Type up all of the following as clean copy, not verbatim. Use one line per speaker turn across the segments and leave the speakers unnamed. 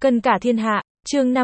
Cân cả thiên hạ, chương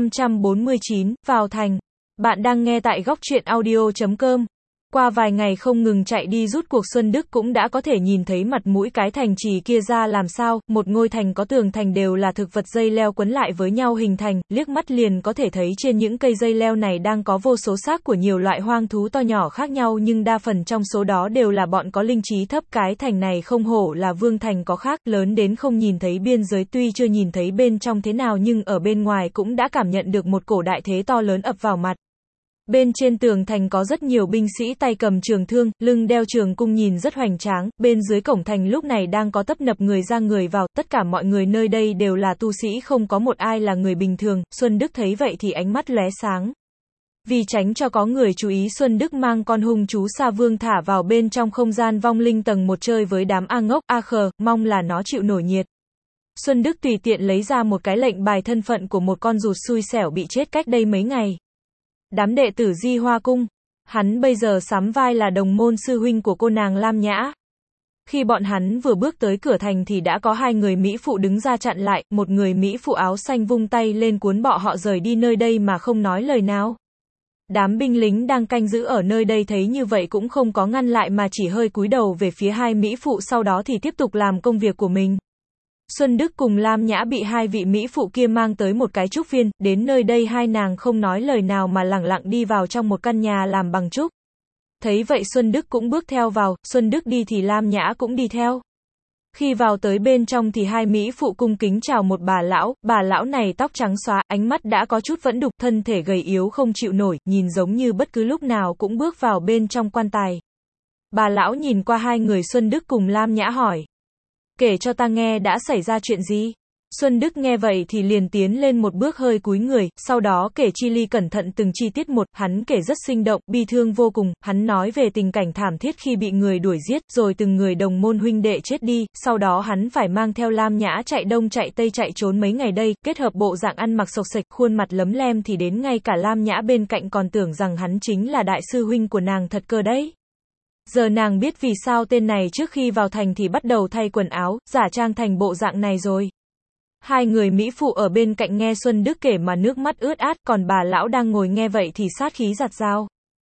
549, vào thành. Bạn đang nghe tại góc truyện audio.com. Qua vài ngày không ngừng chạy đi rút cuộc, Xuân Đức cũng đã có thể nhìn thấy mặt mũi cái thành trì kia ra làm sao. Một ngôi thành có tường thành đều là thực vật dây leo quấn lại với nhau hình thành, liếc mắt liền có thể thấy trên những cây dây leo này đang có vô số xác của nhiều loại hoang thú to nhỏ khác nhau, nhưng đa phần trong số đó đều là bọn có linh trí thấp. Cái thành này không hổ là vương thành có khác, lớn đến không nhìn thấy biên giới, tuy chưa nhìn thấy bên trong thế nào nhưng ở bên ngoài cũng đã cảm nhận được một cổ đại thế to lớn ập vào mặt. Bên trên tường thành có rất nhiều binh sĩ tay cầm trường thương, lưng đeo trường cung nhìn rất hoành tráng. Bên dưới cổng thành lúc này đang có tấp nập người ra người vào, tất cả mọi người nơi đây đều là tu sĩ, không có một ai là người bình thường. Xuân Đức thấy vậy thì ánh mắt lóe sáng. Vì tránh cho có người chú ý, Xuân Đức mang con hung chú Sa Vương thả vào bên trong không gian vong linh tầng 1 chơi với đám A ngốc, A khờ, mong là nó chịu nổi nhiệt. Xuân Đức tùy tiện lấy ra một cái lệnh bài thân phận của một con rụt xui xẻo bị chết cách đây mấy ngày. Đám đệ tử Di Hoa Cung, hắn bây giờ sắm vai là đồng môn sư huynh của cô nàng Lam Nhã. Khi bọn hắn vừa bước tới cửa thành thì đã có hai người mỹ phụ đứng ra chặn lại, một người mỹ phụ áo xanh vung tay lên cuốn bọn họ rời đi nơi đây mà không nói lời nào. Đám binh lính đang canh giữ ở nơi đây thấy như vậy cũng không có ngăn lại mà chỉ hơi cúi đầu về phía hai mỹ phụ, sau đó thì tiếp tục làm công việc của mình. Xuân Đức cùng Lam Nhã bị hai vị mỹ phụ kia mang tới một cái trúc viên, đến nơi đây hai nàng không nói lời nào mà lẳng lặng đi vào trong một căn nhà làm bằng trúc. Thấy vậy Xuân Đức cũng bước theo vào, Xuân Đức đi thì Lam Nhã cũng đi theo. Khi vào tới bên trong thì hai mỹ phụ cung kính chào một bà lão này tóc trắng xóa, ánh mắt đã có chút vẫn đục, thân thể gầy yếu không chịu nổi, nhìn giống như bất cứ lúc nào cũng bước vào bên trong quan tài. Bà lão nhìn qua hai người Xuân Đức cùng Lam Nhã hỏi: kể cho ta nghe đã xảy ra chuyện gì? Xuân Đức nghe vậy thì liền tiến lên một bước hơi cúi người, sau đó kể chi ly cẩn thận từng chi tiết một, hắn kể rất sinh động, bi thương vô cùng, hắn nói về tình cảnh thảm thiết khi bị người đuổi giết, rồi từng người đồng môn huynh đệ chết đi, sau đó hắn phải mang theo Lam Nhã chạy đông chạy tây chạy trốn mấy ngày đây, kết hợp bộ dạng ăn mặc xộc xệch, khuôn mặt lấm lem thì đến ngay cả Lam Nhã bên cạnh còn tưởng rằng hắn chính là đại sư huynh của nàng thật cơ đấy. Giờ nàng biết vì sao tên này trước khi vào thành thì bắt đầu thay quần áo, giả trang thành bộ dạng này rồi. Hai người mỹ phụ ở bên cạnh nghe Xuân Đức kể mà nước mắt ướt át, còn bà lão đang ngồi nghe vậy thì sát khí giạt dao.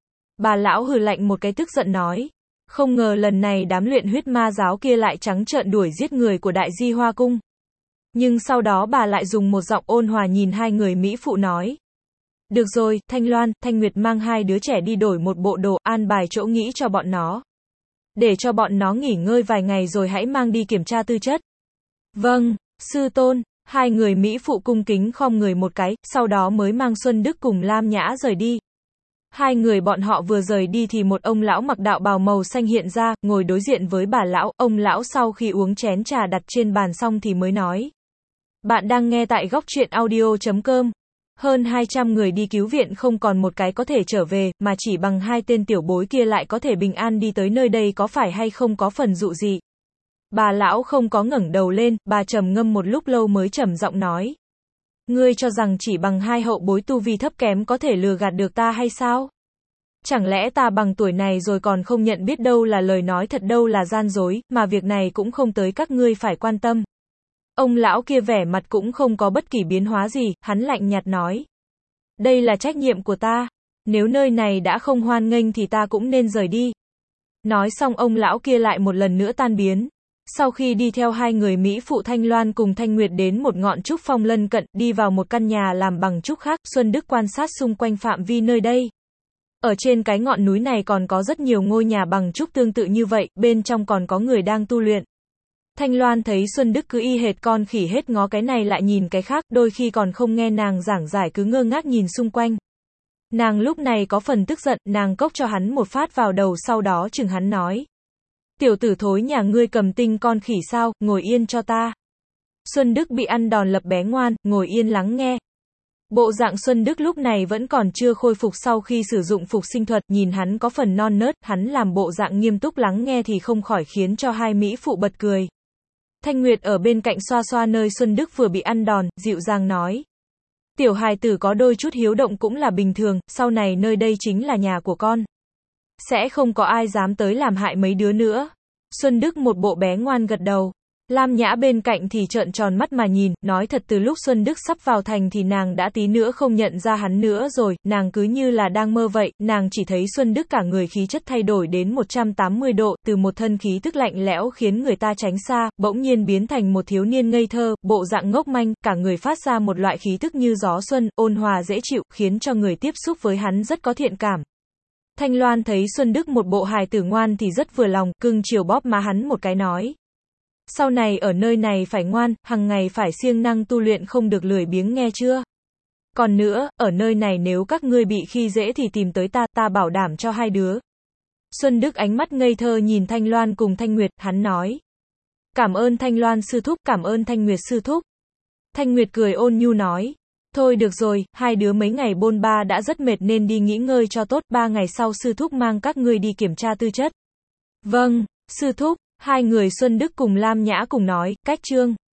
Bà lão hừ lạnh một cái tức giận nói: không ngờ lần này đám luyện huyết ma giáo kia lại trắng trợn đuổi giết người của Đại Di Hoa Cung. Nhưng sau đó bà lại dùng một giọng ôn hòa nhìn hai người mỹ phụ nói: được rồi, Thanh Loan, Thanh Nguyệt mang hai đứa trẻ đi đổi một bộ đồ, an bài chỗ nghỉ cho bọn nó. Để cho bọn nó nghỉ ngơi vài ngày rồi hãy mang đi kiểm tra tư chất. Vâng, sư tôn. Hai người mỹ phụ cung kính khom người một cái, sau đó mới mang Xuân Đức cùng Lam Nhã rời đi. Hai người bọn họ vừa rời đi thì một ông lão mặc đạo bào màu xanh hiện ra, ngồi đối diện với bà lão. Ông lão sau khi uống chén trà đặt trên bàn xong thì mới nói: bạn đang nghe tại góc truyện audio.com. Hơn 200 người đi cứu viện không còn một cái có thể trở về, mà chỉ bằng hai tên tiểu bối kia lại có thể bình an đi tới nơi đây, có phải hay không có phần dụ dị? Bà lão không có ngẩng đầu lên, bà trầm ngâm một lúc lâu mới trầm giọng nói: ngươi cho rằng chỉ bằng hai hậu bối tu vi thấp kém có thể lừa gạt được ta hay sao? Chẳng lẽ ta bằng tuổi này rồi còn không nhận biết đâu là lời nói thật đâu là gian dối, mà việc này cũng không tới các ngươi phải quan tâm. Ông lão kia vẻ mặt cũng không có bất kỳ biến hóa gì, hắn lạnh nhạt nói: đây là trách nhiệm của ta, nếu nơi này đã không hoan nghênh thì ta cũng nên rời đi. Nói xong ông lão kia lại một lần nữa tan biến. Sau khi đi theo hai người mỹ phụ Thanh Loan cùng Thanh Nguyệt đến một ngọn trúc phong lân cận, đi vào một căn nhà làm bằng trúc khác, Xuân Đức quan sát xung quanh phạm vi nơi đây. Ở trên cái ngọn núi này còn có rất nhiều ngôi nhà bằng trúc tương tự như vậy, bên trong còn có người đang tu luyện. Thanh Loan thấy Xuân Đức cứ y hệt con khỉ hết ngó cái này lại nhìn cái khác, đôi khi còn không nghe nàng giảng giải cứ ngơ ngác nhìn xung quanh. Nàng lúc này có phần tức giận, nàng cốc cho hắn một phát vào đầu, sau đó chừng hắn nói: tiểu tử thối nhà ngươi cầm tinh con khỉ sao, ngồi yên cho ta. Xuân Đức bị ăn đòn lập bé ngoan, ngồi yên lắng nghe. Bộ dạng Xuân Đức lúc này vẫn còn chưa khôi phục sau khi sử dụng phục sinh thuật, nhìn hắn có phần non nớt, hắn làm bộ dạng nghiêm túc lắng nghe thì không khỏi khiến cho hai mỹ phụ bật cười. Thanh Nguyệt ở bên cạnh xoa xoa nơi Xuân Đức vừa bị ăn đòn, dịu dàng nói: tiểu hài tử có đôi chút hiếu động cũng là bình thường, sau này nơi đây chính là nhà của con. Sẽ không có ai dám tới làm hại mấy đứa nữa. Xuân Đức một bộ bé ngoan gật đầu. Lam Nhã bên cạnh thì trợn tròn mắt mà nhìn, nói thật từ lúc Xuân Đức sắp vào thành thì nàng đã tí nữa không nhận ra hắn nữa rồi, nàng cứ như là đang mơ vậy, nàng chỉ thấy Xuân Đức cả người khí chất thay đổi đến 180 độ, từ một thân khí tức lạnh lẽo khiến người ta tránh xa, bỗng nhiên biến thành một thiếu niên ngây thơ, bộ dạng ngốc manh, cả người phát ra một loại khí tức như gió xuân, ôn hòa dễ chịu, khiến cho người tiếp xúc với hắn rất có thiện cảm. Thanh Loan thấy Xuân Đức một bộ hài tử ngoan thì rất vừa lòng, cưng chiều bóp má hắn một cái nói. Sau này ở nơi này phải ngoan, hằng ngày phải siêng năng tu luyện không được lười biếng nghe chưa? Còn nữa, ở nơi này nếu các ngươi bị khi dễ thì tìm tới ta, ta bảo đảm cho hai đứa. Xuân Đức ánh mắt ngây thơ nhìn Thanh Loan cùng Thanh Nguyệt, hắn nói. Cảm ơn Thanh Loan sư thúc, cảm ơn Thanh Nguyệt sư thúc. Thanh Nguyệt cười ôn nhu nói. Thôi được rồi, hai đứa mấy ngày bôn ba đã rất mệt nên đi nghỉ ngơi cho tốt, 3 ngày sau sư thúc mang các ngươi đi kiểm tra tư chất. Vâng, sư thúc, hai người Xuân Đức cùng Lam Nhã cùng nói, cách chương.